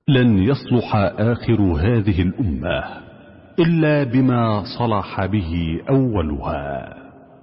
لن يصلح آخر هذه الأمة إلا بما صلح به أولها.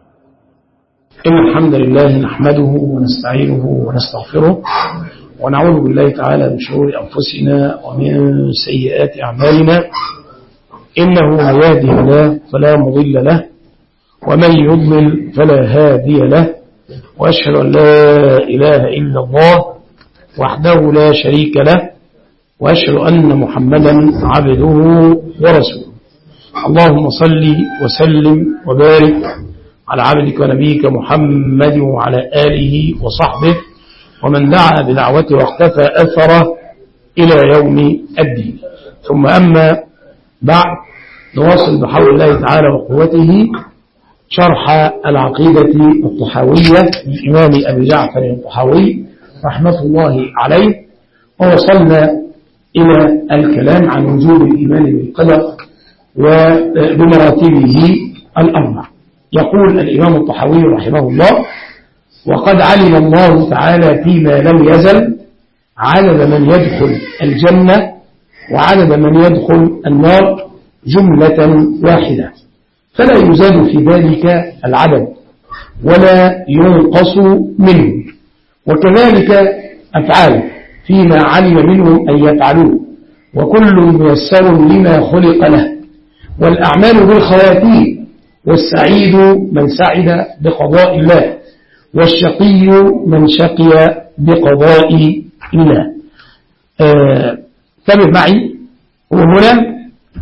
إن الحمد لله نحمده ونستعينه ونستغفره ونعوذ بالله تعالى من شرور أنفسنا ومن سيئات أعمالنا، إنه من يهده الله فلا مضل له ومن يضلل فلا هادي له، وأشهد أن لا إله إلا الله وحده لا شريك له، وأشهد أن محمدا عبده ورسوله. اللهم صل وسلم وبارك على عبدك ونبيك محمد وعلى آله وصحبه ومن دعا بدعوته واختفى أثره إلى يوم الدين. ثم أما بعد، نواصل بحول الله تعالى وقوته شرح العقيدة الطحاوية للإمام أبي جعفر الطحاوي رحمة الله عليه، ووصلنا إلى الكلام عن وجوب الإيمان بالقدر وبمراتبه الأربع. يقول الإمام الطحاوي رحمه الله: وقد علم الله تعالى فيما لم يزل عدد من يدخل الجنة وعدد من يدخل النار جملة واحدة، فلا يزاد في ذلك العدد ولا ينقص منه، وكذلك أفعاله فيما علم منهم أن يفعلوه، وكل ميسر لما خلق له، والأعمال بالخواتيم، والسعيد من سعد بقضاء الله، والشقي من شقي بقضاء الله. تابع معي، وهنا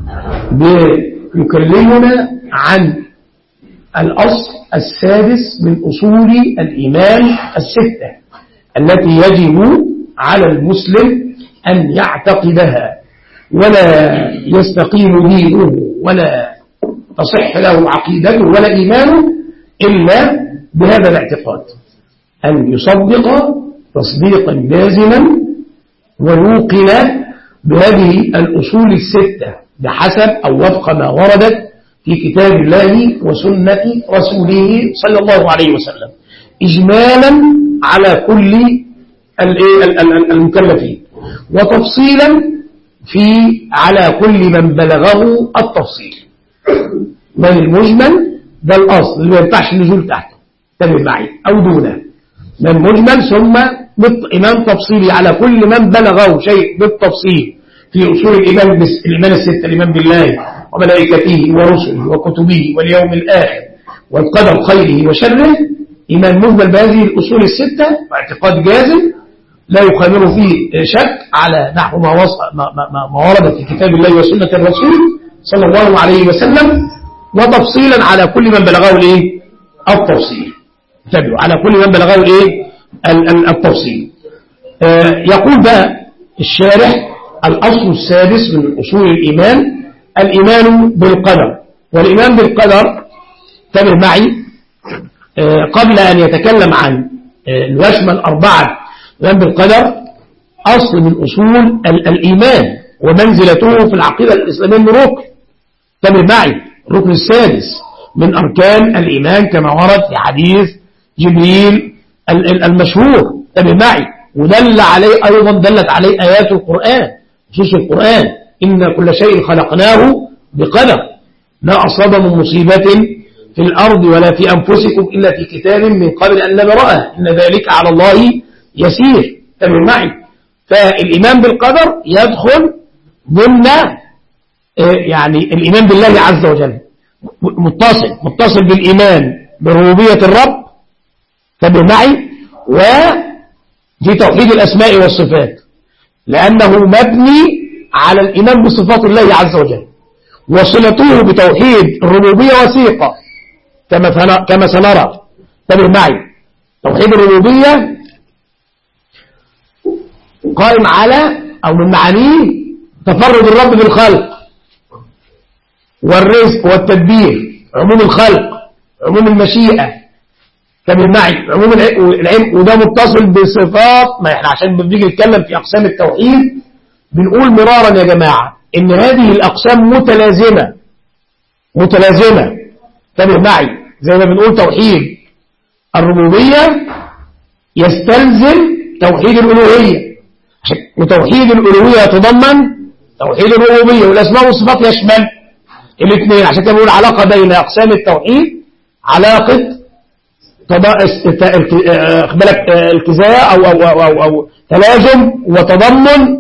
يكلمنا عن الأصل السادس من أصول الإيمان الستة التي يجب على المسلم أن يعتقدها، ولا يستقيم دينه ولا تصح له عقيدته ولا إيمانه إلا بهذا الاعتقاد، أن يصدق تصديقا لازما ويوقن بهذه الأصول الستة بحسب أو وفق ما وردت في كتاب الله وسنة رسوله صلى الله عليه وسلم، إجمالا على كل المكلفين، وتفصيلا على كل من بلغه التفصيل. من المجمل ده الأصل اللي ما ينفعش النزول تحته، تابع معي، أو دونه. من مجمل ثم إمام تفصيلي على كل من بلغه شيء بالتفصيل في أصول الإيمان الستة: الإيمان بالله وملائكته ورسله وكتبه واليوم الآخر والقدر خيره وشره. إيمان مجمل بهذه الأصول الستة واعتقاد جازم لا يخالف فيه شك على نحو ما ورد في كتاب الله وسنة الرسول صلى الله عليه وسلم، وتفصيلا على كل من بلغه التفصيل. تابعوا على كل من بلغه التفصيل. يقول بقى الشارح: الأصل السادس من أصول الإيمان الإيمان بالقدر. والإيمان بالقدر، تابع معي، قبل أن يتكلم عن الوشمة الأربعة الإيمان بالقدر، أصل من أصول الإيمان ومنزلته في العقيدة الإسلامية من ركن. تابع معي، الركن السادس من أركان الإيمان كما ورد في حديث جبريل المشهور. تابع معي، ودل عليه أيضا دلت عليه آيات القرآن، نصوص القرآن: إن كل شيء خلقناه بقدر، ما أصاب من مصيبة في الأرض ولا في أنفسكم إلا في كتاب من قبل أن نبرأها إن ذلك على الله يسير. تابع معي، فالإيمان بالقدر يدخل ضمن يعني الإيمان بالله عز وجل، متصل بالإيمان بربوبية الرب، تابع معي، وفي توحيد الأسماء والصفات، لأنه مبني على الإيمان بصفات الله عز وجل، وصلته بتوحيد الربوبية وثيقة كما سنرى. تابع معي، توحيد الربوبية قائم على أو من معانيه تفرد الرب بالخلق والرزق والتدبير، عموم الخلق، عموم المشيئة. تابع معي، عموم العلم، وده متصل بصفات. ما احنا عشان بنيجي نتكلم في أقسام التوحيد بنقول مرارا يا جماعة إن هذه الأقسام متلازمة. تابع معي، زي ما بنقول توحيد الربوبية يستلزم توحيد الألوهية، وتوحيد الألوهية يتضمن توحيد الربوبية، والأسماء والصفات يشمل الاثنين. عشان كده بنقول علاقة بين أقسام التوحيد علاقة التزام أو تلازم وتضمن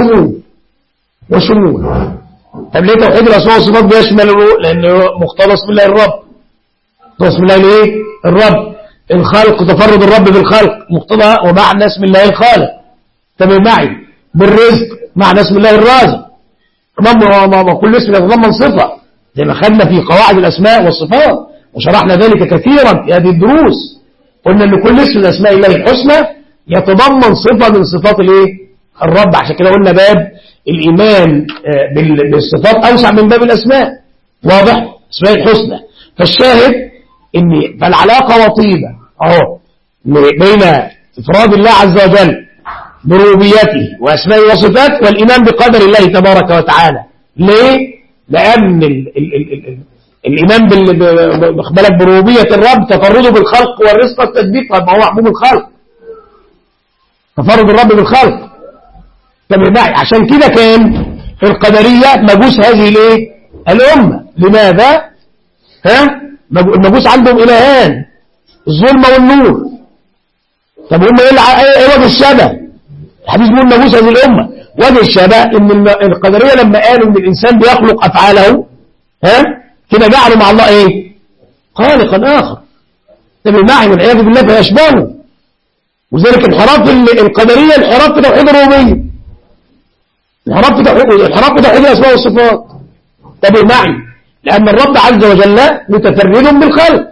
وشمول. طب ليه توحيد الأسماء والصفات بيشمل؟ لأنه مختص بالله الرب، مختص بالله الايه؟ الرب. الخلق تفرد الرب بالخلق مقتضى ومعنى اسم الله الخالق. تمام معي. بالرزق معنى اسم الله الرازق. كل اسم يتضمن صفة زي ما خدنا في قواعد الأسماء والصفات وشرحنا ذلك كثيرا في هذه الدروس. قلنا ان كل اسم من اسماء الله الحسنى يتضمن صفة من صفات الايه؟ الرب. عشان كده قلنا باب الإيمان بالصفات أوسع من باب الأسماء. واضح؟ اسماء الحسنى. فالشاهد ان فالعلاقة وطيدة اهو بين إفراد الله عز وجل بربوبيته وأسمائه وصفاته والإيمان بقدر الله تبارك وتعالى. ليه؟ لأن الإيمان بربوبية الرب تفرده بالخلق والرزق والتدبير، فما هو عموم الخلق، تفرد الرب بالخلق. عشان كده كان القدرية مجوس هذه الايه؟ الأمة. لماذا؟ المجوس عندهم إلهان، الظلمة والنور. طب هم ايه وجه الشبه؟ الحديث بيقول مجوس هذه الأمة. وجه الشبه ان القدرية لما قالوا ان الإنسان بيخلق أفعاله كده جعلوا مع الله ايه؟ خالقا آخر. طب المعنى والعياذ بالله فيشبهه. وذلك انحراف القدرية انحراف في توحيد الربوبية، انحراف في توحيد الأسماء والصفات. طب المعنى لأن الرب عز وجل متفرد بالخلق،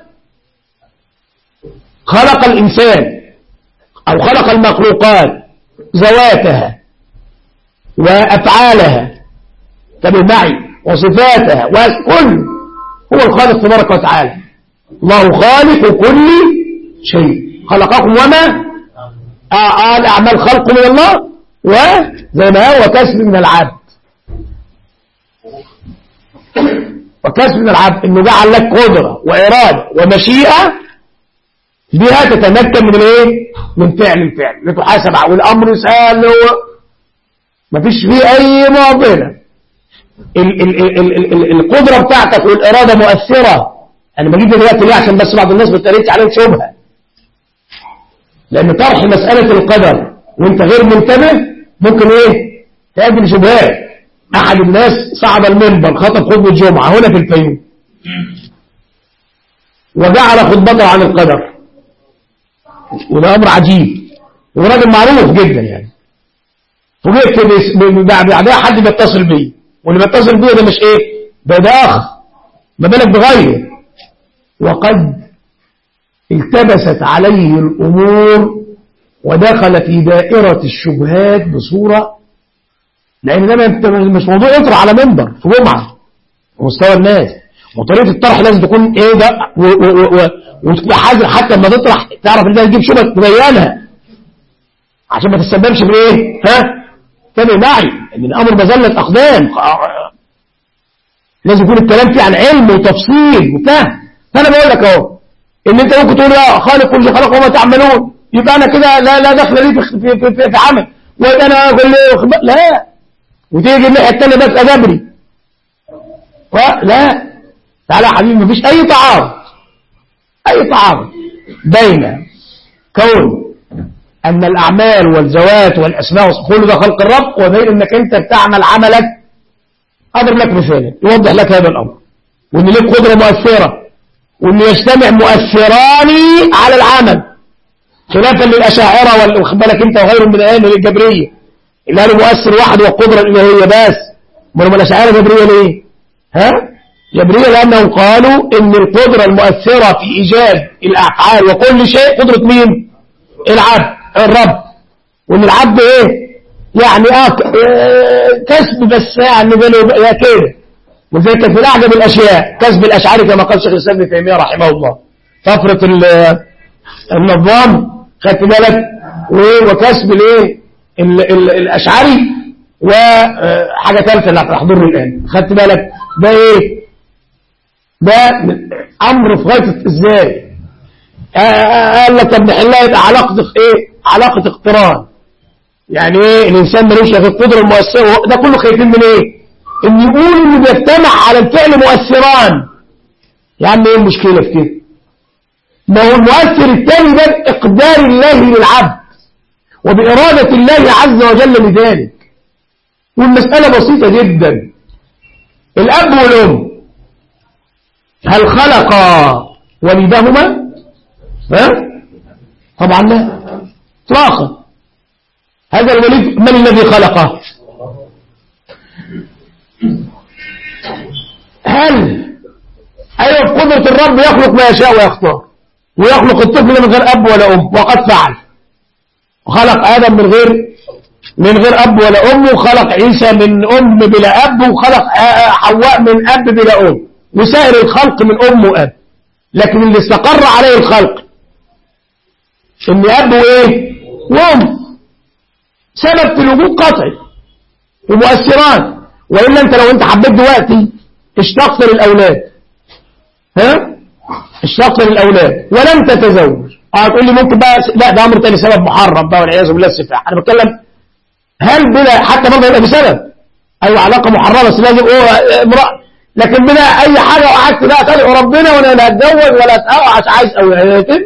خلق الإنسان أو خلق المخلوقات ذواتها وأفعالها معي وصفاتها وكل هو الخالق تبارك وتعالى. الله خالق كل شيء، خلقكم وما الأعمال خلق من الله وزي ما هو كسب من العبد. وكسب من العبد انه جعل لك قدرة وإرادة ومشيئة بها تتمكن من الايه؟ من فعل الفعل لتحاسب، والامر سهل مفيش فيه اي معضله. القدره بتاعتك والاراده مؤثره. انا بجيب دلوقتي ليه؟ عشان بس بعض الناس بتريد عليهم شبهه، لان طرح مساله القدر وانت غير منتبه ممكن ايه؟ تؤدي لشبهات. احد الناس صعد المنبر خطب خطبه الجمعه هنا في الفيوم وجعل خطبته عن القدر، وده أمر عجيب، وراجل معروف جدا يعني. فوجئت بعدها حد بيتصل بي، واللي بيتصل بي ده مش ايه؟ ده أخ، ما بالك بغيره. وقد التبست عليه الأمور ودخل في دائرة الشبهات بصورة، لأن ده مش موضوع يطرح على منبر في جمعة ومستوى الناس، وطريقة الطرح لازم تكون ايه ده وتبقى حذر حتى لما تطرح تعرف ان ده تجيب شبهه تبينها عشان ما تتسببش بايه؟ تابع معي ان الامر مزله اقدام، لازم يكون الكلام فيه عن علم وتفصيل وفهم. فانا بقول لك اهو ان انت ممكن تقول يا خالق كل شيء خلق وما تعملون، يبقى انا كده لا دخل لي في عمل، وانا اقول لا، وتيجي الناحيه الثانيه بس اجبري لا. تعالى يا حبيبي، مفيش اي تعارض بين كون ان الاعمال والذوات والاسماء كل ده خلق الرب، وبين انك انت بتعمل عملك. اضرب لك مثال يوضح لك هذا الامر، وان ليك قدره مؤثره، وان يجتمع مؤثران على العمل، خلافا للاشاعره واخد بالك انت وغيرهم من الاهل الجبريه اللي قالوا مؤثر واحد والقدره الالهيه بس. امال الاشاعره جبريه ليه؟ جبرية لأنهم قالوا إن القدرة المؤثرة في إيجاد الأفعال وكل شيء قدرة مين؟ العبد الرب. وإن العبد إيه؟ يعني كسب بس يعني يا كده. وذلك في أعجب الأشياء كسب الأشعري كما قال شيخ الإسلام ابن تيمية رحمه الله. طفرة النظام خدت بالك، وكسب الإيه؟ الأشعري، وحاجة ثالثة لا تحضرني الآن. خدت بالك ده إيه؟ ده امر في غايه ازاي؟ قال لك طب نحلها يبقى علاقه ايه؟ علاقه اقتران. يعني ايه الانسان ملوش في القدره المؤثره؟ ده كله خايفين من ايه؟ ان يقولوا انه بيجتمع على الفعل مؤثران. يا عم ايه المشكله في كده؟ ما هو المؤثر الثاني ده باقدار الله للعبد وباراده الله عز وجل لذلك. والمساله بسيطه جدا. الاب والام هل خلقا ولدهما؟ ها؟ طبعا لا اطلاقا. هذا الوليد من الذي خلقه؟ هل ايوه بقدرة الرب يخلق ما يشاء ويختار ويخلق الطفل من غير اب ولا ام، وقد فعل. وخلق ادم من غير اب ولا ام، وخلق عيسى من ام بلا اب، وخلق حواء من اب بلا ام، وسائر الخلق من ام واب. لكن اللي استقر عليه الخلق ان اب وايه وام، سبب في الوجود قطعي ومؤثران. وإلا انت حبيت دلوقتي اشتقت للأولاد، ها اشتقت للأولاد ولم تتزوج، هتقول لي ممكن بقى لا ده أمر تاني، سبب محرم بقى والعياذ بالله السفاح. أنا بتكلم هل بلا حتى برضه يبقى بسبب أي علاقة محرمة بس لازم امرأة، لكن بلا أي حاجة وقعدت بقى تدعو ربنا وأنا لا أتزوج ولا أتقوى عايز أو يتم،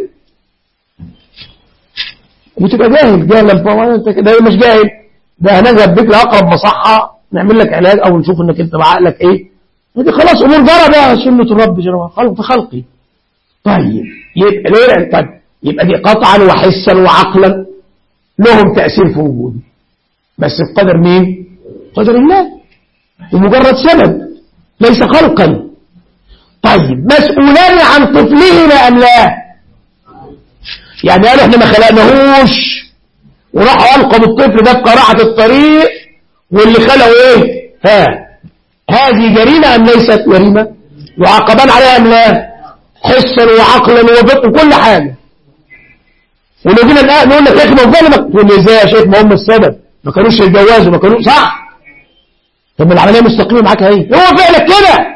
وتبقى جاهل فهو انت كده مش جاهل. ده هنذهب بك لأقرب مصحة نعمل لك علاج او نشوف انك انت بعقلك ايه. دي خلاص امور جرى بقى سنة الرب جل خلق في خلقي. طيب يبقى ليه؟ طيب يبقى دي قطعا وحسا وعقلا لهم تأثير في وجودي، بس بقدر مين؟ قدر الله، ومجرد سبب ليس خلقا. طيب مسؤولان عن طفلهما ام لا؟ يعني قالوا احنا ما خلقناهوش وراحوا ألقوا بالطفل ده بقراعة الطريق واللي خلقوا ايه؟ هذه جريمة ام ليست جريمة؟ وعقبان عليها ام لا؟ حسا وعقلا وفقه وكل حاجة. ونجينا الآن نقول لك يا اخي ما الظلمة، تقول لي ازاي يا شيخ؟ ما هم السبب، ما كانوش يتجوزوا، ما كانوش صح. طب العملية مستقيمة معاك اهي، هو فعلك كده،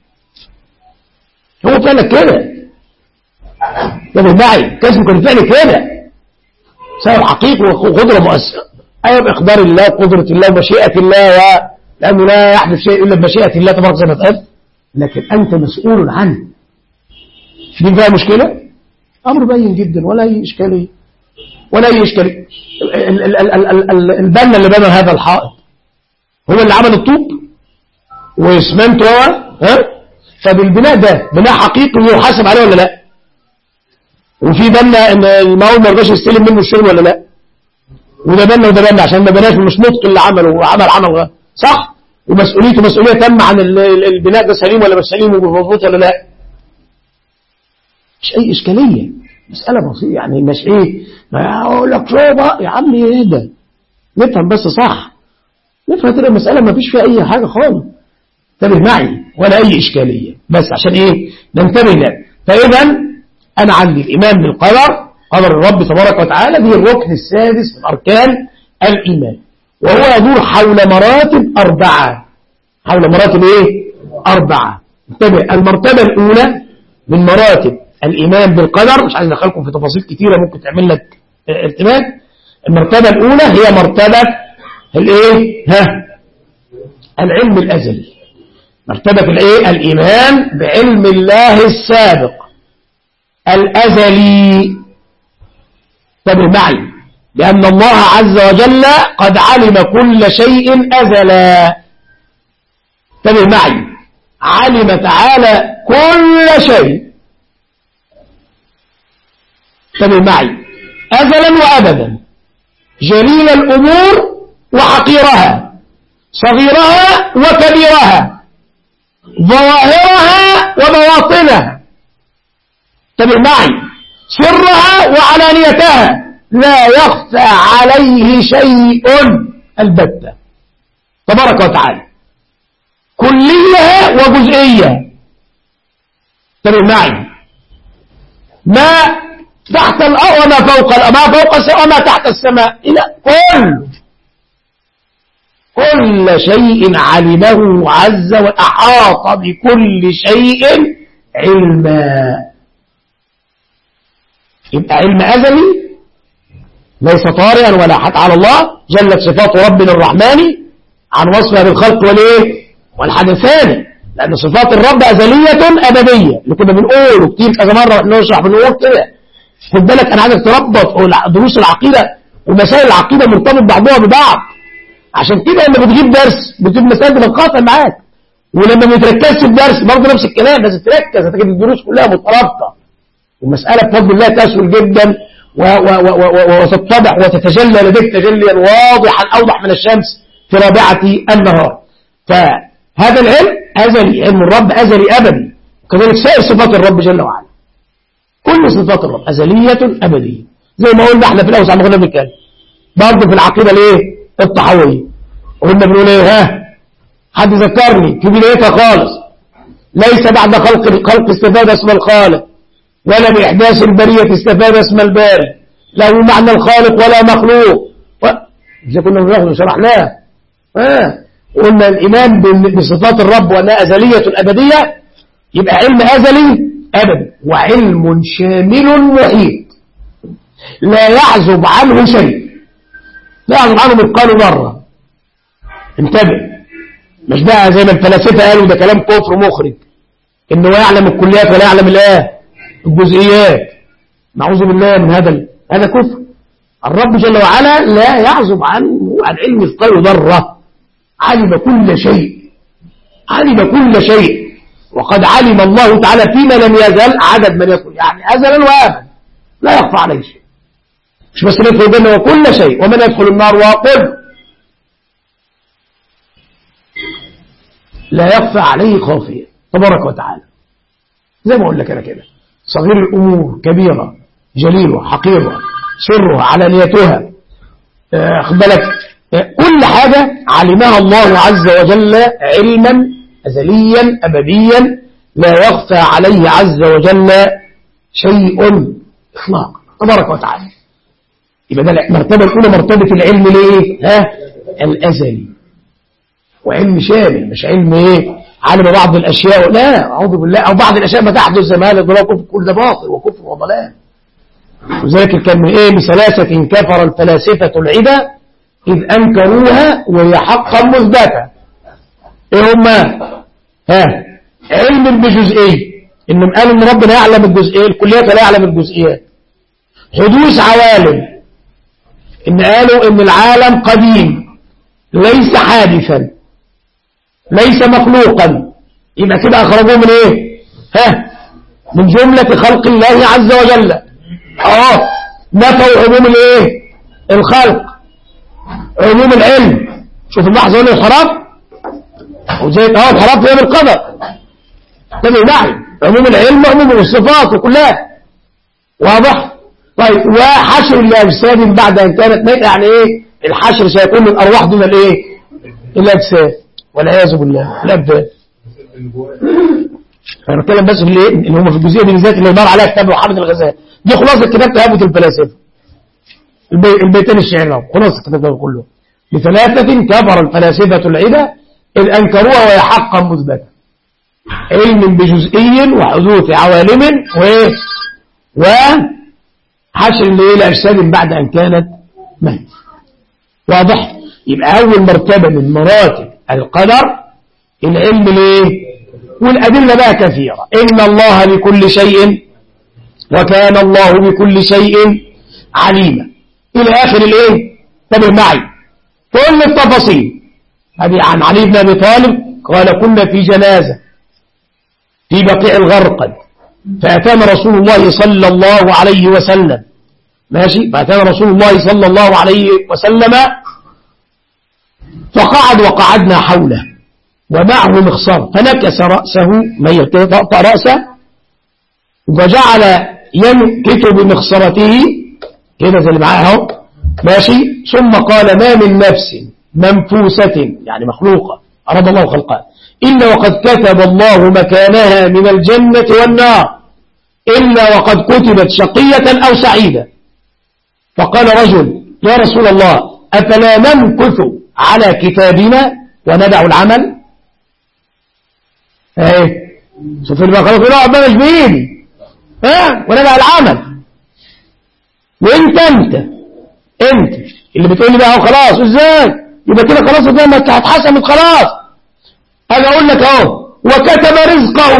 هو فعلك كده يا معي كسبه كان فعل كده، سبب حقيقي وقدرة مؤثرة. أيوة بإقدار الله وقدرة الله ومشيئة الله، لأنه لا يحدث شيء إلا بمشيئة الله تبارك زي ما اتقال، لكن أنت مسؤول عنه. دي فيها مشكلة؟ أمر باين جدا ولا أي إشكالية ولا أي إشكالية. البنا اللي بنى هذا الحائط هو اللي عمل الطوب واسمنت فبالبناء ده بناء حقيقي ويحاسب عليه ولا لا؟ وفي بنا ان المقاول ما يرضاش يستلم منه الشغل ولا لا؟ وده بنا وده بنا عشان ما بناش مش نطق اللي عمله وعمل صح؟ ومسؤوليته مسؤوليه تامه عن البناء ده سليم ولا مش سليم ومظبوط ولا لا؟ مش اي اشكاليه، مساله بسيطه يعني، مش ايه ما اقول لك شوبه يا عم ايه ده، نفهم بس صح، نفهم كده المساله ما فيش فيها اي حاجه خالص. انتبه معي ولا اي اشكاليه، بس عشان ايه ننتبه له. فاذا أنا عندي الإيمان بالقدر، قدر الرب تبارك وتعالى، دي الركن السادس من أركان الإيمان، وهو يدور حول مراتب 4. حول مراتب إيه؟ 4. انتبه، المرتبة الأولى من مراتب الإيمان بالقدر، مش عايز أدخلكم في تفاصيل كتيرة ممكن تعمل لك ارتباك. المرتبة الأولى هي مرتبة الإيه؟ العلم الأزلي. مرتبة الإيه؟ الإيمان بعلم الله السابق الأزلي. انتبه معي، لأن الله عز وجل قد علم كل شيء أزلا. انتبه معي، علم تعالى كل شيء، انتبه معي، أزلا وأبدا، جليل الأمور وحقيرها، صغيرها وكبيرها، ظواهرها وبواطنها، انتبه معي، سرها وعلانيتها، لا يخفى عليه شيء البتة تبارك وتعالى، كلية وجزئية. انتبه معي، ما تحت الأرض وما فوق الأرض، ما فوق السماء وما تحت السماء، إلى كل شيء علمه عز وأحاط بكل شيء علما. يبقى علم أزلي ليس طارئا ولا حتى على الله، جلت صفات ربنا الرحمن عن وصفها بالخلق والايه والحدثان، لأن صفات الرب أزلية أبدية اللي كنا بنقوله كتير كذا مرة نشرح بنقول كده. خد بالك أنا عايزك تربط دروس العقيدة ومسائل العقيدة مرتبط بعضها ببعض، عشان كده لما بتجيب درس بتجيب مسائل بتنقطع معاك، ولما ما تركزش في الدرس برضه نفس الكلام، لازم تركز هتجد الدروس كلها مترابطة، والمسألة بفضل الله تسهل جدا وتتضح وتتجلى لديك تجليا واضحا أوضح من الشمس في رابعة النهار. فهذا العلم أزلي، علم الرب أزلي أبدي، وكذلك سائر صفات الرب جل وعلا، كل صفات الرب أزلية أبدية، زي ما قلنا احنا في الأول عم قلنا بنتكلم برضه في العقيدة الايه الطحاوية، قلنا بنقول ايه حد ذكرني في بدايتها خالص، ليس بعد خلق استفاد اسم الخالق، ولا بإحداث البرية استفاد اسم الباري، لا هو معنى الخالق ولا مخلوق إذا كنا بناخد شرحناه. قلنا الإيمان بصفات الرب وأنها أزلية أبدية، يبقى علم أزلي أبدي وعلم شامل محيط لا يعزب عنه شيء، لا يعزب عنه مثقال ذرة. انتبه، مش بقى زي ما الفلاسفة قالوا ده كلام كفر مخرج إنه يعلم الكليات ولا يعلم الجزئيات، نعوذ بالله من هذا كفر. الرب جل وعلا لا يعزب عنه عن علم مثقال ذرة، علم كل شيء، علم كل شيء، وقد علم الله تعالى فيما لم يزل عدد من يكون، يعني أزلا وأبدا لا يخفى عليه شيء، مش بس ندخل الجنة وكل شيء، ومن يدخل النار وقل لا يخفى عليه خافية تبارك وتعالى. زي ما أقول لك أنا كده، صغير الأمور كبيرة جليلة حقيرة سرها علانيتها، خد بالك كل حاجة علمها الله عز وجل علما أزليا أبديا لا يخفى عليه عز وجل شيء إطلاقا تبارك وتعالى. يبقى ده المرتبة الأولى مرتبة العلم ليه؟ الأزلي، وعلم شامل، مش علم علم بعض الأشياء، لا أعوذ بالله، أو بعض الأشياء ما تحدث زي ما هذا كفر، كل ده باطل وكفر وضلال. وذلك كان من بثلاثة كفر الفلاسفة العدى إذ أنكروها وهي حقا مثبتة. هما علم بجزئي، إنهم قالوا إن ربنا يعلم الجزئيات، الكليات لا يعلم الجزئيات. حدوث عوالم، إن قالوا إن العالم قديم ليس حادثا ليس مخلوقا، يبقى كده أخرجوه من من جملة خلق الله عز وجل. نفوا عموم الخلق، عموم العلم. شوف اللحظة هنا الحراب وزي الحراب في بالقدر تبقى معي عموم العلم وعموم الصفات وكلها واضح. طيب وحشر الأجساد بعد أن كانت ميتة، يعني الحشر سيكون الأرواح دون الأجساد والعياذ بالله الأبدان. أنا بتكلم بس في اللي هم في الجزئية دي بالذات اللي يدار عليها كتاب محمد الغزالي، دي خلاصة كتاب تهافت الفلاسفة، البيتين الشعر خلاصة كتاب كله. لثلاثة كفر الفلاسفة العدى إذ أنكروها وهي حقا مثبتة، علم بجزئي وحدوث عوالم وحشر الأجساد بعد أن كانت ميتة. واضح؟ يبقى أول مرتبة من مراتب القدر العلم والأدلة بقى كثيرة. إن الله بكل شيء وكان الله بكل شيء عليما إلى آخر تابع معي كل التفاصيل. هذه عن علي بن أبي طالب قال كنا في جنازة في بقيع الغرقد، فأتانا رسول الله صلى الله عليه وسلم، ماشي، فأتانا رسول الله صلى الله عليه وسلم فقعد وقعدنا حوله ومعه مخصر، فنكس رأسه طأطأ رأسه وجعل ينكت بمخصرته كده زي اللي معاه ماشي، ثم قال ما من نفس منفوسة يعني مخلوقة أراد الله خلقها إلا وقد كتب الله مكانها من الجنة والنار إلا وقد كتبت شقية أو سعيدة. فقال رجل يا رسول الله أفلا نمكث على كتابنا وندع العمل؟ شوف اللي بقى خلاص لا ربنا مش بإيدي وندع العمل. وانت انت اللي بتقول لي بقى خلاص ازاي يبقى كده خلاص قدامك هتحسمت خلاص. انا اقول لك اهو وكتب رزقه،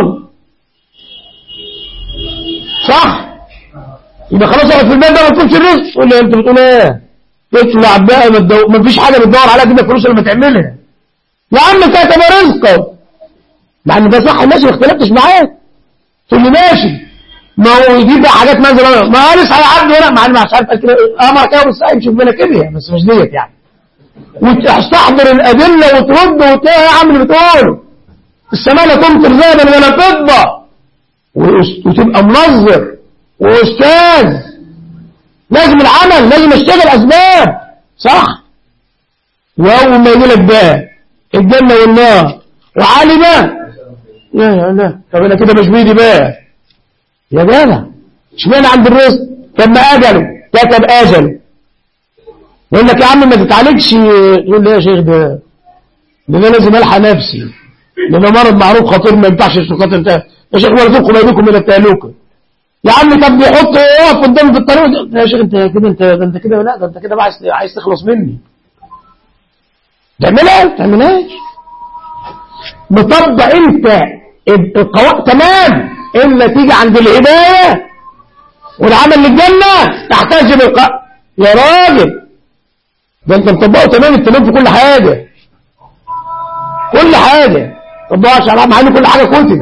صح؟ يبقى خلاص اقعد في البيت ده ما تكونش الرزق. تقول لي انت بتقول ايه؟ تطلع بقى ما فيش حاجه بتدور عليها كده فلوس لما تعملها. يا عم كتب رزقه، مع ان ده صح ماشي ما اختلفتش معاك. تقول لي ماشي، ما هو دي بقى حاجات نازله ما هو لسه هيعدي هنا مع ان مش عارف كده امر كده بس نشوف لنا كده بس مش ديت يعني. وتستحضر الادله وترد وتلاقي يا عم اللي بتقوله السماء لا تمطر ذهبا ولا فضه، وتبقى منظر واستاذ. لازم العمل، لازم اشتغل اسباب، صح؟ واول ما يقول لك بقى الجنه والنار وعالي بقى لا طب انا كده مش بيدي بقى يا جدع. اشمعنى عند الرزق؟ طب ما اجله كتب اجله. يقول لك يا عم ما تتعالجش، تقول لي يا شيخ ده انا لازم الحق نفسي، ده مرض معروف خطير ما ينفعش السكات انت يا شيخ وارزقكم بينكم من التهلكه. يا عم طب بيحط يقف قدامي في الطريق يا شيخ انت كده لا ده انت كده بقى عايز تخلص مني. تعملها ما تعملهاش. مطبق انت القواعد تمام الا تيجي عند الهدايه والعمل للجنه تحتاج يا راجل ده انت مطبقه تمام التمام في كل حاجه، كل حاجه طبقها شرع مع ان كل حاجه كتبت.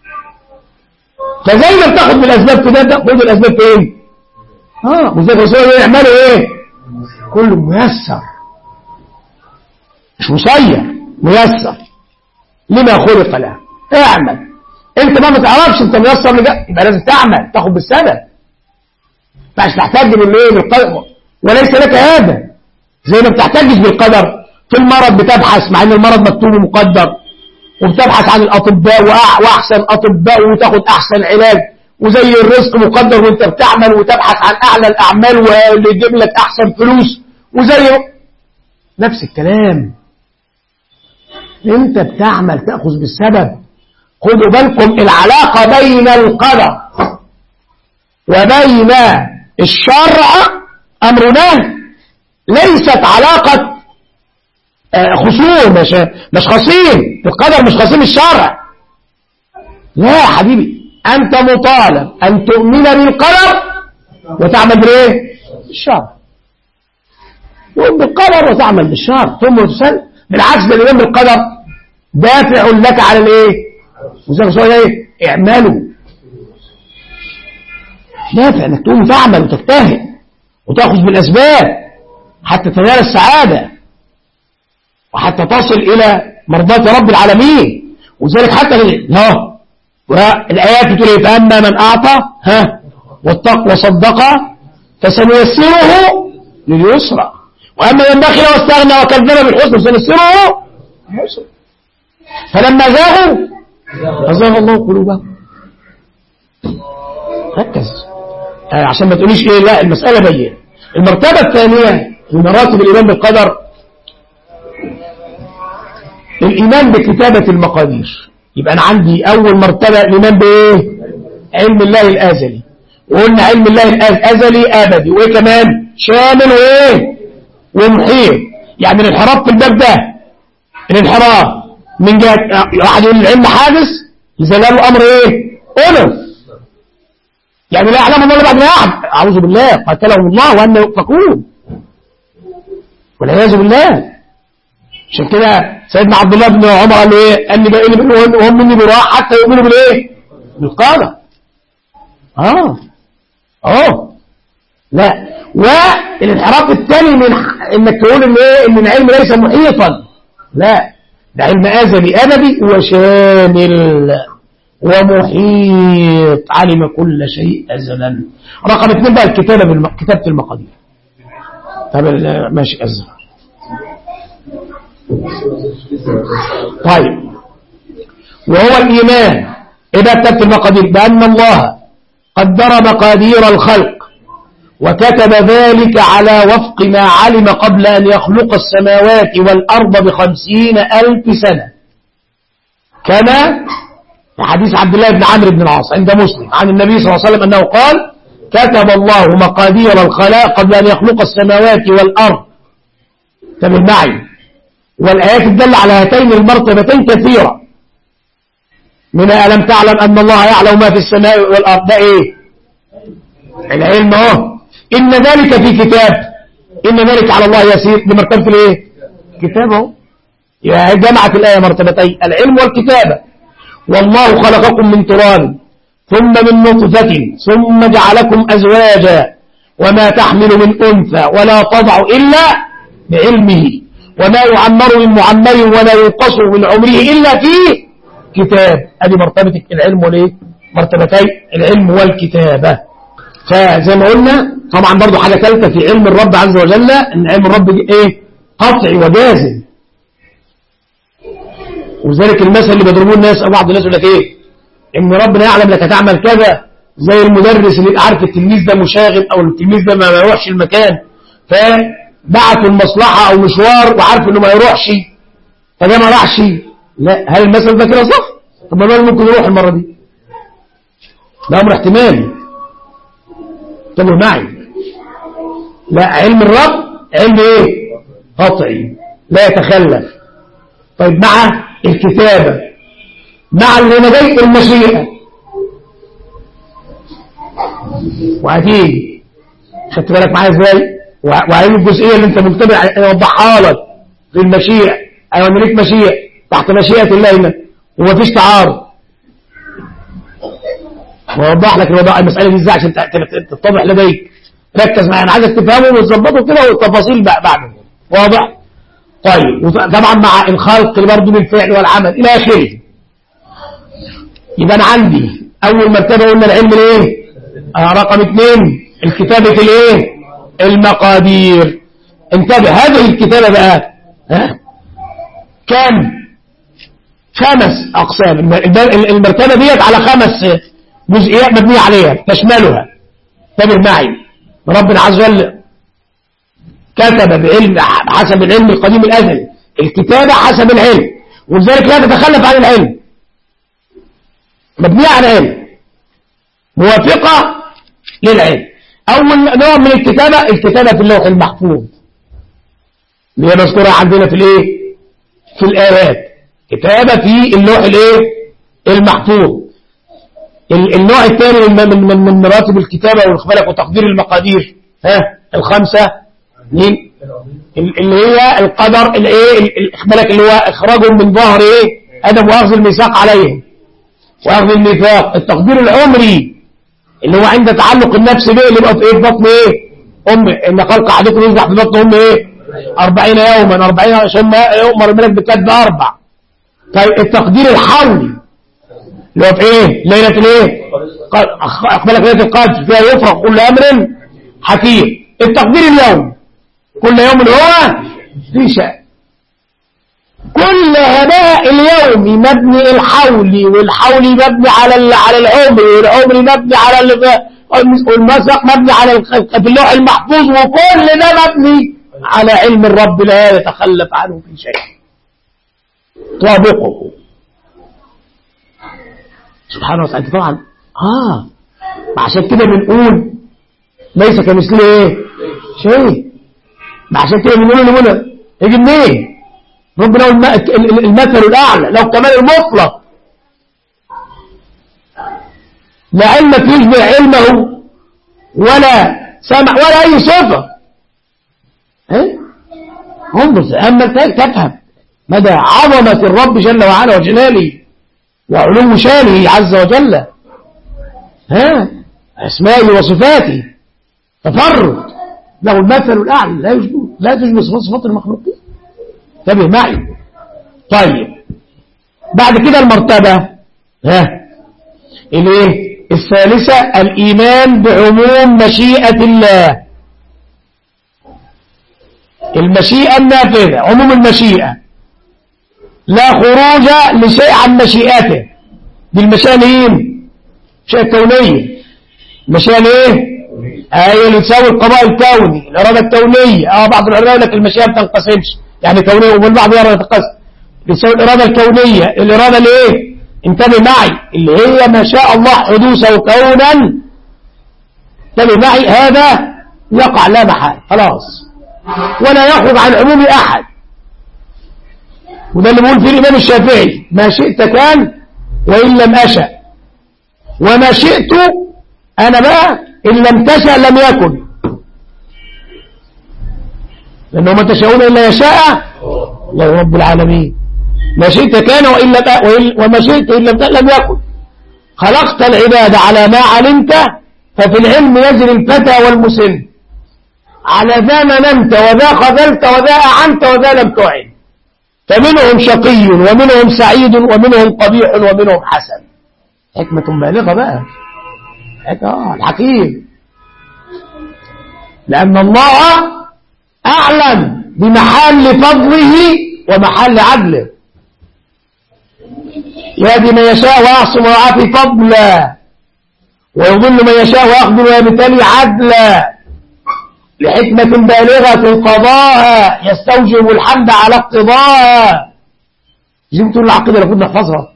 فزي ما بتاخد من الاسباب كده خد الاسباب فين؟ وزي ما يقولوا يعملوا ايه؟ كله ميسر مش مسير، ميسر لما خلق له. اعمل انت ما تعرفش انت ميسر يبقى لازم تعمل تاخد بالسبب. ما تحتاج بالقدر وليس لك هذا، زي ما بتحتاجش بالقدر. في المرض بتبحث مع ان المرض مكتوب ومقدر، وبتبحث عن الاطباء واحسن اطباء وتاخد احسن علاج، وزي الرزق مقدر وانت بتعمل وتبحث عن اعلى الاعمال واللي يجيب لك احسن فلوس، وزي نفس الكلام انت بتعمل تاخذ بالسبب. خدوا بالكم العلاقه بين القدر وبين الشرع امر نهي، ليست علاقه خصوم مش خصيم القدر، مش خصيم الشرع. لا يا حبيبي انت مطالب ان تؤمن بالقدر وتعمل بالايه؟ بالشرع. تؤمن بالقدر وتعمل بالشرع ثم تسلم. بالعكس ده الايمان بالقدر دافع لك على الايه؟ وزي ما قلنا ايه؟ اعملوا. دافع انك تقوم تعمل وتجتهد وتاخذ بالاسباب حتى تنال السعاده وحتى تصل إلى مرضاة رب العالمين. وذلك حتى والآيات بتقول إيه؟ فأما من أعطى واتقى وصدق فسنيسره لليسرى، وأما من بخل واستغنى وكذب بالحسنى فسنيسره لليسرى. فلما زاغوا أزاغ الله قلوبهم. ركز عشان ما تقوليش إيه، لا المسألة بينة. المرتبة الثانية في مراتب الإيمان بالقدر الإيمان بكتابة المقادير. يبقى أنا عندي أول مرتبة الإيمان بإيه؟ علم الله الأزلي. وقلنا علم الله الأزلي أبدي، وإيه كمان؟ شامل وإيه؟ ومحيط. يعني الانحراف في الباب ده الانحراف من جهة واحد يقول العلم حادث لزلال الأمر إيه؟ أنف. يعني لا يعلم الله بعد ما يعلم، أعوذ بالله قاتلهم الله وأنه يؤفكون والعياذ بالله. عشان كده سيدنا عبد الله بن عمر قال له ايه؟ قال لي بقى لي وهم مني براح حتى يؤمنوا بالايه؟ بالقدر. لا. والانحراف الثاني من انك تقول ان ايه؟ ان العلم ليس محيطا. لا، ده علم ازلي ابدي وشامل ومحيط، علم كل شيء ازلا. رقم 2 بقى كتابة المقادير. طب ماشي ازل. طيب، وهو الإيمان إذا كتبت المقادير بأن الله قدر مقادير الخلق وكتب ذلك على وفق ما علم قبل أن يخلق السماوات والأرض 50,000 سنة، كما في حديث عبد الله بن عمرو بن العاص عند مسلم عن النبي صلى الله عليه وسلم أنه قال كتب الله مقادير الخلائق قبل أن يخلق السماوات والأرض. انتبه معي. والآيات الدالة على هاتين المرتبتين كثيرة، من ألم تعلم أن الله يعلم ما في السماء والأرض، ده إيه؟ العلم اهو. إن ذلك في كتاب، إن ذلك على الله يسير، بمرتبة الإيه؟ كتابه. يعني جمعت الآية مرتبتين، العلم والكتابة. والله خلقكم من تراب ثم من نطفة ثم جعلكم أزواجا وما تحمل من أنثى ولا تضع إلا بعلمه وما يعمر من معمر ولا ينقص من عمره إلا في كتاب. هذه مرتبة العلم والإيه؟ مرتبتي العلم والكتابة. فزي ما قلنا طبعا برضو حاجة ثالثة في علم الرب عز وجل، ان علم الرب ايه؟ قطعي وجازم. وذلك المثل اللي بيضربوه الناس او بعض الناس يقول لك ايه؟ ان ربنا يعلم لك هتعمل كذا، زي المدرس اللي يبقى عارف التلميذ ده مشاغب او التلميذ ده ما يروحش المكان، فبعته المصلحة او مشوار وعارف انه ما يروحش، فده ما راحش. لا، هل المثل ده كده صح؟ طب ما ممكن يروح المرة دي؟ ده امر احتمالي. انتبهوا معي. لا، علم الرب علم ايه؟ قطعي لا يتخلف. طيب مع الكتابة، مع الرنجاء المشيئة، وهتيجي خدت بالك معايا ازاي؟ وهذه الجزئية اللي انت منتبه اوضحها لك في المشيئة. ايوه ليك مشيئة تحت مشيئة الله ومفيش تعارض. ووضح لك المسألة دي ازاي عشان تتضح لديك. ركز معايا، انا عايزك تفهمه وتظبطه كده والتفاصيل بعد واضح. طيب طبعا مع الخلق برضه بالفعل والعمل الى اخره. يبقى انا عندي اول مرتبه قلنا العلم الايه؟ رقم 2 الكتابه الايه؟ المقادير. انتبه، هذه الكتابه بقى كم؟ 5 اقسام. المرتبه ديت على 5 جزئيات مبنيه عليها تشملها. انتبه معي. ربنا عز وجل كتب بعلم حسب العلم القديم الازلي، الكتابه حسب العلم، ولذلك لا تتخلف عن العلم، مبنيه على العلم، موافقه للعلم. اول نوع من الكتابه في اللوح المحفوظ اللي هي مذكوره عندنا في الايه؟ في الايات. كتابه في اللوح الايه؟ المحفوظ. النوع الثاني من مراتب الكتابه والخبالك وتقدير المقادير، ال5 مين؟ اللي هي القدر الايه؟ اخبالك اللي هو اخراجهم من ظهر ايه؟ ادم واخذ الميثاق عليهم واخذ الميثاق. التقدير العمري اللي هو عند تعلق النفس به، اللي يبقى في ايه؟ في بطن ايه؟ ان خلق احدكم ينزع في بطن امه ايه؟ 40 يوما 40 عشان ما يؤمر الملك بكتب 4. طيب التقدير الحولي اللي هو في ايه؟ ليله الايه؟ اقبلك ليله القدر فيها يفرق كل امر حكيم. التقدير اليوم كل يوم هو في شأن. كل هباء اليومي مبني الحولي، والحولي مبني على العمر، والعمر مبني على والمسق مبني على في اللوح المحفوظ، وكل ده مبني على علم الرب لا يتخلف عنه في شيء طابقه سبحانه وتعالى. طبعا عشان كده بنقول ليس كمثله ايه؟ شيء. عشان كده بنقول هنا يجي منين؟ ربنا المثل الاعلى له كمال المطلق، لا علم يشبه علمه ولا سمع ولا اي صفه. انظر اما تفهم مدى عظمه الرب جل وعلا وجلاله وعلو شانه عز وجل، اسمائه وصفاته، تفرد له المثل الاعلى لا تشبه صفات المخلوقين. انتبه معي. طيب بعد كده المرتبه الايه؟ الثالثه الايمان بعموم مشيئه الله. المشيئه النافذه، عموم المشيئه، لا خروج لشيء عن مشيئته. دي المشيئه مين؟ المشيئه الكونيه. المشيئه ايه؟ هي اللي تساوي القضاء الكوني، الاراده الكونيه. بعض العلماء يقول لك المشيئه ما بتنقسمش، يعني كونيه، والبعض يرى تنقسم. بتساوي الاراده الكونيه، الاراده اللي ايه؟ انتبه معي، اللي هي ما شاء الله حدوثه كونا انتبه معي، هذا يقع لا محال خلاص، ولا يخرج عن عموم أحد. وده اللي بيقول فيه الإمام الشافعي: ما شئت كان وإن لم أشأ، وما شئت أنا بقى إن لم تشأ لم يكن، لأنه ما تشاءون إلا يشاء الله رب العالمين. ما شئت كان وما شئت إن لم يكن. خلقت العباد على ما علمت، ففي العلم يجري الفتى والمسن، على ذا مننت وذا خذلت وذا أعنت وذا لم تعن، فمنهم شقي ومنهم سعيد ومنهم قبيح ومنهم حسن. حكمة بالغة بقى، الحكيم، لأن الله أعلم بمحل فضله ومحل عدله، يهدي من يشاء ويعصم ويعافي فضلا، ويضل من يشاء ويخذل ويبتلي عدلا، لحكمة بالغة قضاها يستوجب الحمد على اقتضاها. لازم تقول العقيدة لابد نحفظها،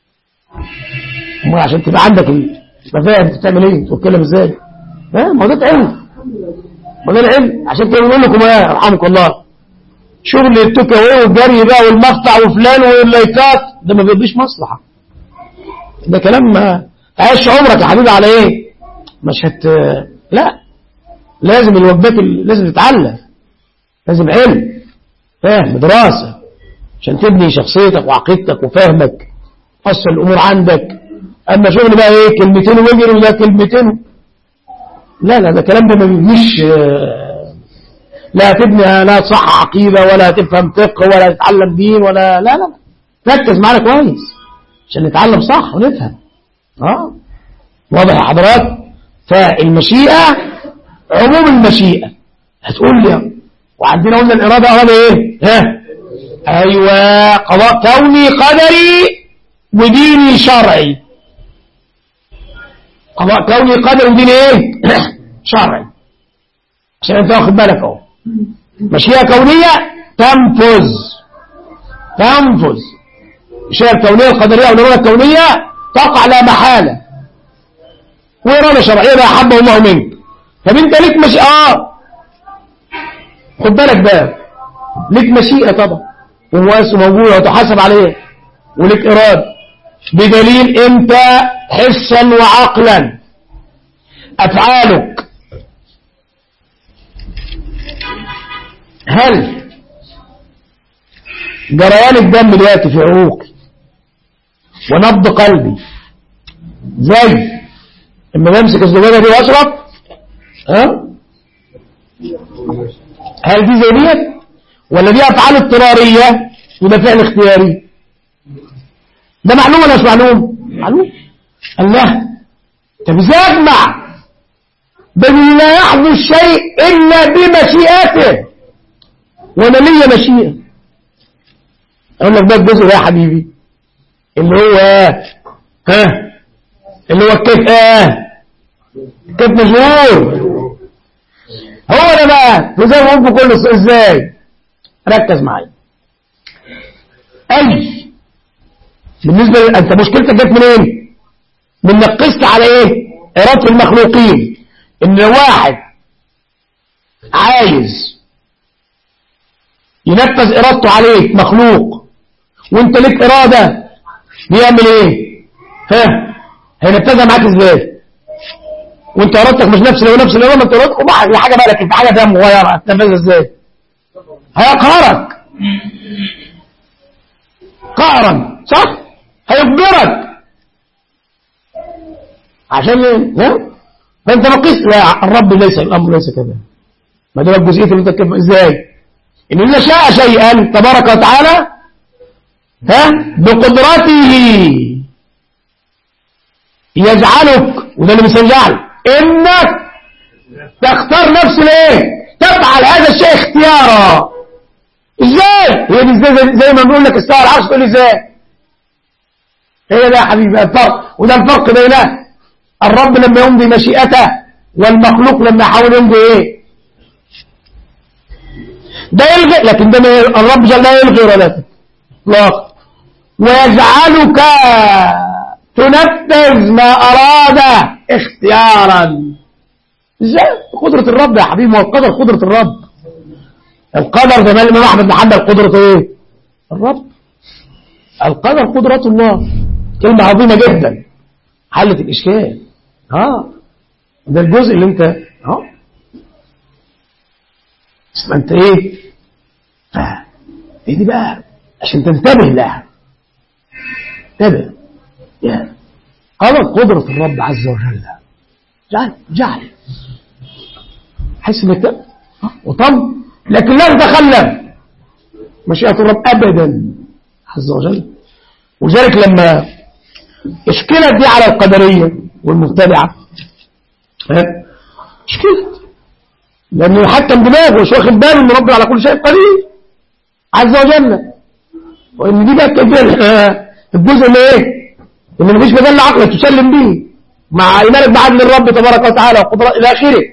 عشان تبقى عندك المفاهيم انت بتعمل ايه، تتكلم ازاي. ما ده علم، ما ده العلم. عشان كده بنقول لكم يا رحمكم الله، شغل التوكا والجري بقى والمقطع وفلان واللايكات ده ما بيديش مصلحة، ده كلام ما تعيش عمرك يا حبيبي على ايه. مش لا، لازم الوجبات لازم تتعلم، لازم علم، فهم، دراسة، عشان تبني شخصيتك وعقيدتك وفهمك، أصل الأمور عندك. أما شغل بقى ايه، كلمتين وجري ولا كلمتين، لا ده كلام ده ما بيبنيش، لا تبني، لا تصح عقيدة ولا تفهم فقه ولا تتعلم دين ولا لا. ركز معنا كويس عشان نتعلم صح ونفهم. واضح يا حضرات؟ فالمشيئة عموم المشيئة. هتقول لي وعندنا قلنا الإرادة ايه؟ أيوة، قضاء كوني قدري وديني شرعي. قضاء كوني قدري وديني ايه؟ شرعي. عشان انت واخد بالك اهو، مشيئة كونية تنفذ. المشيئة الكونية القدرية والإرادة الكونية تقع لا محالة، وإرادة شرعية لا أحبه الله منك. طب انت ليك مشيئة، خد بالك بقى، ليك مشيئة طبعا ومؤسس موجودة وتحاسب عليه، وليك إرادة بدليل انت حسا وعقلا أفعالك. هل جريان الدم دلوقتي في عروقي ونبض قلبي زي اما بمسك الزجاجة دي واشرب، هل دي زي ديت ولا دي افعال اضطرارية وده فعل اختياري؟ ده معلوم ولا مش معلوم؟ معلوم. الله، طب ازاي اجمع بل لا يحدث شيء الا بمشيئته وانا ليا مشيئة؟ اقول لك بقى الجزء ده يا حبيبي اللي هو اللي هو كيف مجهور، هو ده بقى. وزي ما قلت كل ازاي، ركز معايا. اي بالنسبة انت مشكلتك جت منين؟ من نقصت على ايه؟ إرادة المخلوقين. ان واحد عايز ينفذ إرادته عليك مخلوق وانت لك إرادة، بيعمل ايه؟ هينفذها معاك ازاي؟ وانت إرادتك مش نفس الإرادة، ما انت إرادتك وبعد حاجة بالك انت حاجة فيها مغيرة، هتنفذها ازاي؟ هيقهرك قهرا، صح؟ هيجبرك عشان ايه؟ فانت نقص. لا، الرب ليس، الامر ليس كذا. ما دام الجزئيه اللي انت ازاي ان الله شاء شيئا تبارك وتعالى بقدرته يجعلك، وده اللي بيسجعل انك تختار نفس الايه، تفعل هذا الشيء اختيارا. ازاي؟ هي دي ازاي؟ زي ما بنقول لك استوى على العرش، تقول لي ازاي؟ هي ده يا حبيبي الفرق، وده الفرق بين الرب لما يمضي مشيئته والمخلوق لما يحاول يمضي ايه؟ ده يلغي، لكن ده الرب جل لا يلغي ارادته اطلاقا، ويجعلك تنفذ ما اراد اختيارا. ازاي؟ قدرة الرب يا حبيبي، ما هو القدر قدرة الرب. القدر زي ما الإمام أحمد بن حنبل قدرة ايه؟ الرب. القدر قدرة الله. كلمة عظيمة جدا حلت الإشكال. ده الجزء اللي انت اسمع انت ايه؟ ايه دي بقى عشان تنتبه لها. انتبه يا قدر قدرة الرب عز وجل. جعل حس انك وطم، لكن لا تتخلف مشيئة الرب ابدا عز وجل. وذلك لما اشكلت دي على القدرية والمبتدعة اشكلت، لأنه حتى دماغه مش واخد باله ان ربنا على كل شيء قدير عز وجل، وان دي بقى الجزء اللي ايه اللي مفيش مجال لعقلك تسلم به مع ايمانك بعدل الرب تبارك وتعالى وقدرة الى اخره.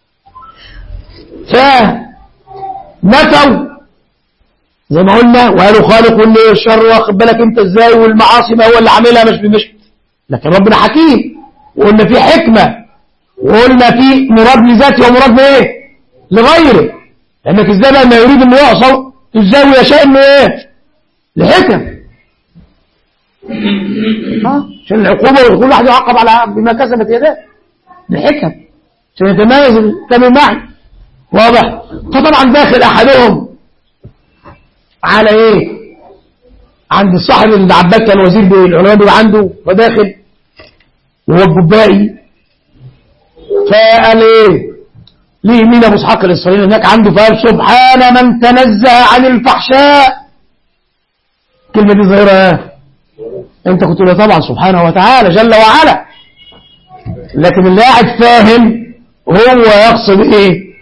فنفوا زي ما قلنا وقالوا خالق واللي الشر واخد بالك انت ازاي، والمعاصي ما هو اللي عاملها مش لكن ربنا حكيم، وقلنا في حكمة، وقلنا في مراد لذاته ومراد ايه لغيره، لانك ازاي بقى ما يريد انه يعصى ازاي ويشاء انه ايه لحكم عشان العقوبة وكل واحد يعاقب على بما كسبت يداه لحكم عشان يتميز الكلام معي واضح. فطبعا داخل احدهم على ايه عند صاحب العباد كان وزير بالعلماء بيبقى عنده وداخل وهو الجبائي، فقال ايه ليه مين ابو اسحاق الاسرائيلي هناك عنده، فقال سبحان من تنزه عن الفحشاء. الكلمه دي ظاهره انت كنت له طبعا سبحانه وتعالى جل وعلا، لكن اللي قاعد فاهم هو يقصد ايه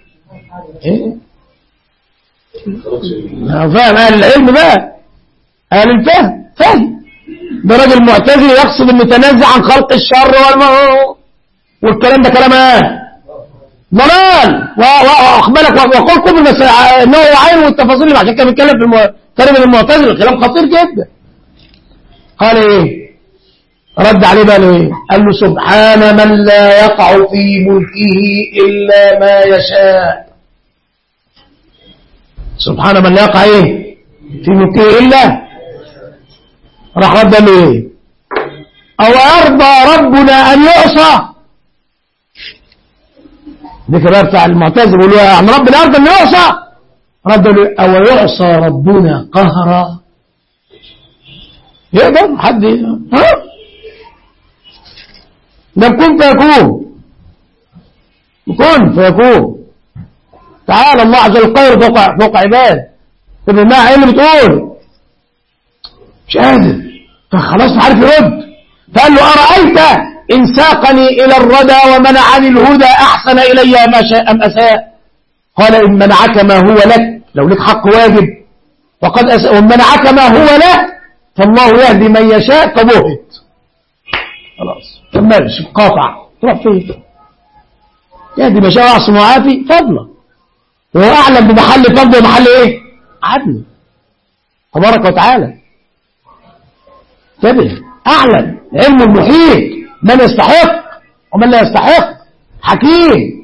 فاهم اهل العلم بقى اهل الفهم فاهم. ده راجل معتزلي يقصد انه يتنزه عن خلق الشر والكلام ده كلام ضلال واخبرك وقول كل انه عين والتفاصيل عشان كده بيتكلم في كلمه المعتزله كلام خطير جدا. قال ايه رد عليه بقى ايه قال له سبحان من لا يقع في ملكه الا ما يشاء. سبحان من لا يقع ايه في ملكه الا، راح رد له ايه او يرضى ربنا ان يعصى. دي كده بتاع المعتزله بيقول له عن ربنا يرضى ان يعصى، رد له او يعصى ربنا قهرا. يقدر حد لم كن فيكون كن فيكون. تعالى الله عز وجل قهر فوق عباد. طب ما ايه اللي بتقول مش قادر، فخلاص عارف يرد، فقال له أرأيت إن ساقني إلى الردى ومنعني الهدى أحسن إلي ما شاء أم أساء؟ قال إن منعك ما هو لك لو لك حق واجب وقد أساء، وإن منعك ما هو لك فالله يهدي من يشاء فبهت. خلاص كملش قاطع تروح فين؟ يهدي من يشاء ويعصم وعافي فضلا، وهو أعلم بمحل فضل ومحل إيه؟ عدل تبارك وتعالى. انتبه أعلم علم المحيط من يستحق ومن لا يستحق، حكيم.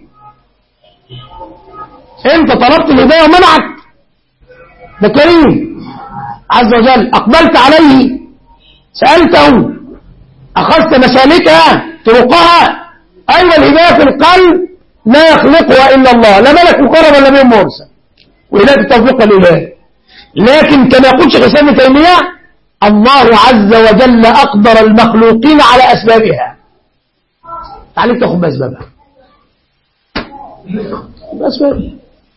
انت طلبت الهداية ومنعك، ده كريم عز وجل. أقبلت عليه سألته أخذت مسالكها طرقها. أيوة الهداية في القلب لا يخلقها إلا الله، لا ملك مقرب ولا نبي مرسل، وإله التوفيق لله. لكن كما يقول شيخ الإسلام ابن تيمية الله عز وجل أقدر المخلوقين على أسبابها، عليك تأخذ بأسبابها بأسبابها.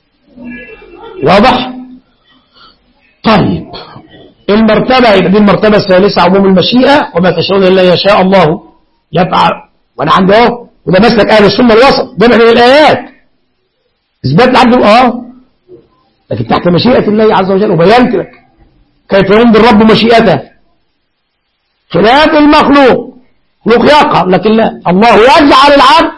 واضح؟ طيب المرتبة يبقى دي المرتبة الثالثة عموم المشيئة، وما تشاءون إلا يشاء الله يفعل. وأنا عندي أهو وده مسلك أهل السنة الوسط جمع من الآيات إثبات عنده لكن تحت مشيئة الله عز وجل. وبينت لك كيف ينظر الرب مشيئته خلاف المخلوق. مخلوق يقع لكن لا، الله يجعل العبد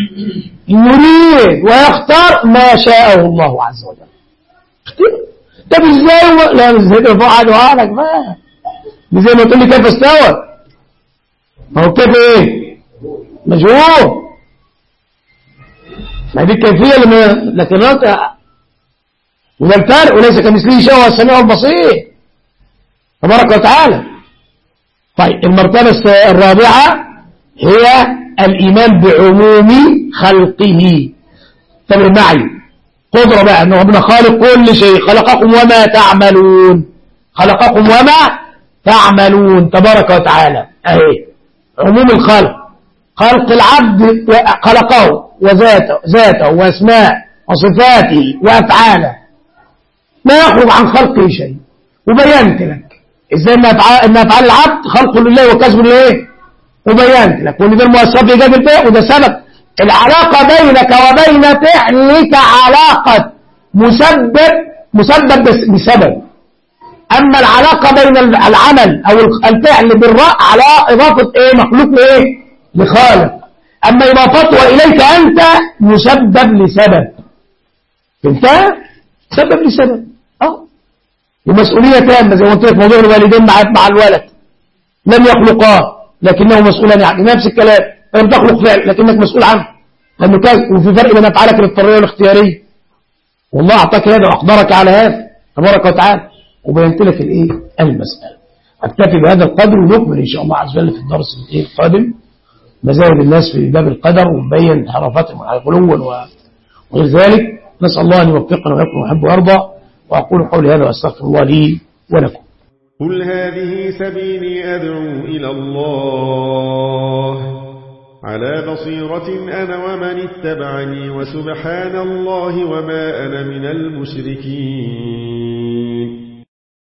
يريد ويختار ما شاءه الله عز وجل. طب ازاي لا ازاي فوق قاعد وقعدك بقى زي ما تقول لي كيف استوى، ما هو كيف ايه مجهول. ما دي الكيفية لكن وده الفرق، وليس كمثله شيء وهو السميع البصير تبارك وتعالى. طيب المرتبة الرابعة هي الإيمان بعموم خلقه. تبر معي قدرة بقى أنه ربنا خالق كل شيء، خلقكم وما تعملون، خلقكم وما تعملون تبارك وتعالى. أهي عموم الخلق، خلق العبد خلقه وذاته واسماء وصفاته وأفعاله، لا يخرج عن خلقه شيء. وبينت لك ازاي ان افعال العبد خلق لله وكسب لله، وبينت لك وان ده المؤثر بايجاب الفعل، وده سبب العلاقه بينك وبين فعلك علاقه مسبب بسبب. اما العلاقه بين العمل او الفعل بالراء على اضافه ايه؟ مخلوق لايه؟ لخالق. اما اضافته اليك انت مسبب لسبب. فهمتها؟ سبب لسبب. ومسؤولية تامة زي ما قلت لك، موضوع الوالدين مع الولد لم يخلقاه لكنه مسؤولان عنه، نفس الكلام لم تخلق فعل لكنك مسؤول عنه لأنه كذا. وفي فرق بين أفعالك الاضطرارية والاختيارية، والله أعطاك هذا وأقدرك على هذا تبارك وتعالى، وبينت لك الإيه؟ المسألة. أكتفي بهذا القدر ونكمل إن شاء الله عز وجل في الدرس القادم مزايد الناس في باب القدر ونبين انحرافاتهم على الغلو وغير ذلك. نسأل الله أن يوفقنا ويحب ويحب ويرضى. وأقول قولي هذا وأستغفر الله لي ولكم. قل هذه سبيلي أدعو إلى الله على بصيرة أنا ومن اتبعني وسبحان الله وما أنا من المشركين.